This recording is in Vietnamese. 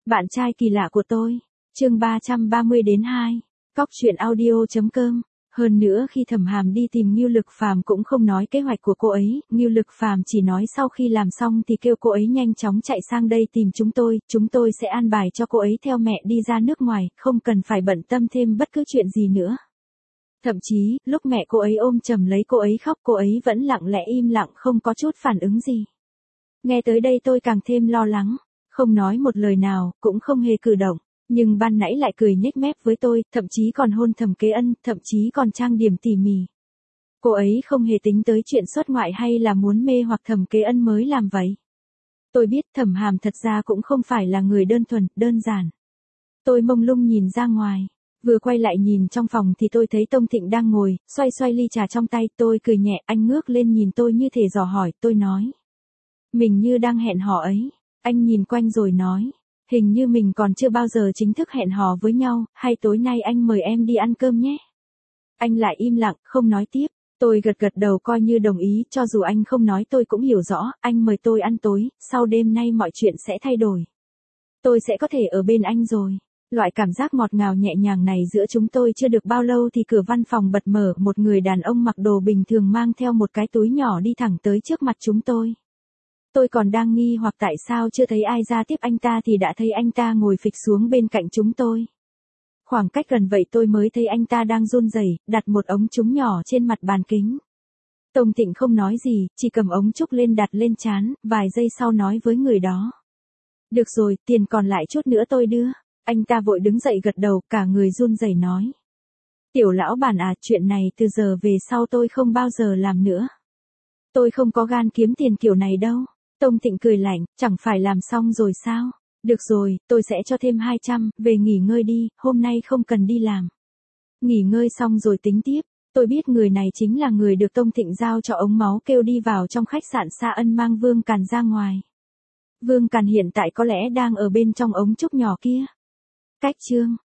Bạn trai kỳ lạ của tôi, chương 330-2, cóc truyện audio.com. Hơn nữa khi Thẩm Hàm đi tìm Ngưu Lực Phàm cũng không nói kế hoạch của cô ấy, Ngưu Lực Phàm chỉ nói sau khi làm xong thì kêu cô ấy nhanh chóng chạy sang đây tìm chúng tôi sẽ an bài cho cô ấy theo mẹ đi ra nước ngoài, không cần phải bận tâm thêm bất cứ chuyện gì nữa. Thậm chí, lúc mẹ cô ấy ôm chầm lấy cô ấy khóc cô ấy vẫn lặng lẽ im lặng không có chút phản ứng gì. Nghe tới đây tôi càng thêm lo lắng, không nói một lời nào, cũng không hề cử động. Nhưng ban nãy lại cười nhếch mép với tôi, thậm chí còn hôn Thẩm Kế Ân, thậm chí còn trang điểm tỉ mỉ. Cô ấy không hề tính tới chuyện xuất ngoại hay là muốn mê hoặc Thẩm Kế Ân mới làm vậy. Tôi biết Thẩm Hàm thật ra cũng không phải là người đơn thuần, đơn giản. Tôi mông lung nhìn ra ngoài, vừa quay lại nhìn trong phòng thì tôi thấy Tông Thịnh đang ngồi, xoay xoay ly trà trong tay, tôi cười nhẹ, anh ngước lên nhìn tôi như thể dò hỏi, tôi nói. Mình như đang hẹn hò ấy, anh nhìn quanh rồi nói. Hình như mình còn chưa bao giờ chính thức hẹn hò với nhau, hay tối nay anh mời em đi ăn cơm nhé. Anh lại im lặng, không nói tiếp. Tôi gật đầu coi như đồng ý, cho dù anh không nói tôi cũng hiểu rõ, anh mời tôi ăn tối, sau đêm nay mọi chuyện sẽ thay đổi. Tôi sẽ có thể ở bên anh rồi. Loại cảm giác ngọt ngào nhẹ nhàng này giữa chúng tôi chưa được bao lâu thì cửa văn phòng bật mở, một người đàn ông mặc đồ bình thường mang theo một cái túi nhỏ đi thẳng tới trước mặt chúng tôi. Tôi còn đang nghi hoặc tại sao chưa thấy ai ra tiếp anh ta thì đã thấy anh ta ngồi phịch xuống bên cạnh chúng tôi. Khoảng cách gần vậy tôi mới thấy anh ta đang run rẩy, đặt một ống trúc nhỏ trên mặt bàn kính. Tông Thịnh không nói gì, chỉ cầm ống trúc lên đặt lên trán, vài giây sau nói với người đó. Được rồi, tiền còn lại chút nữa tôi đưa. Anh ta vội đứng dậy gật đầu, cả người run rẩy nói. Tiểu lão bản à, chuyện này từ giờ về sau tôi không bao giờ làm nữa. Tôi không có gan kiếm tiền kiểu này đâu. Tông Thịnh cười lạnh, chẳng phải làm xong rồi sao? Được rồi, tôi sẽ cho thêm 200, về nghỉ ngơi đi, hôm nay không cần đi làm. Nghỉ ngơi xong rồi tính tiếp, tôi biết người này chính là người được Tông Thịnh giao cho ống máu kêu đi vào trong khách sạn Sa Ân mang Vương Càn ra ngoài. Vương Càn hiện tại có lẽ đang ở bên trong ống trúc nhỏ kia. Cách chương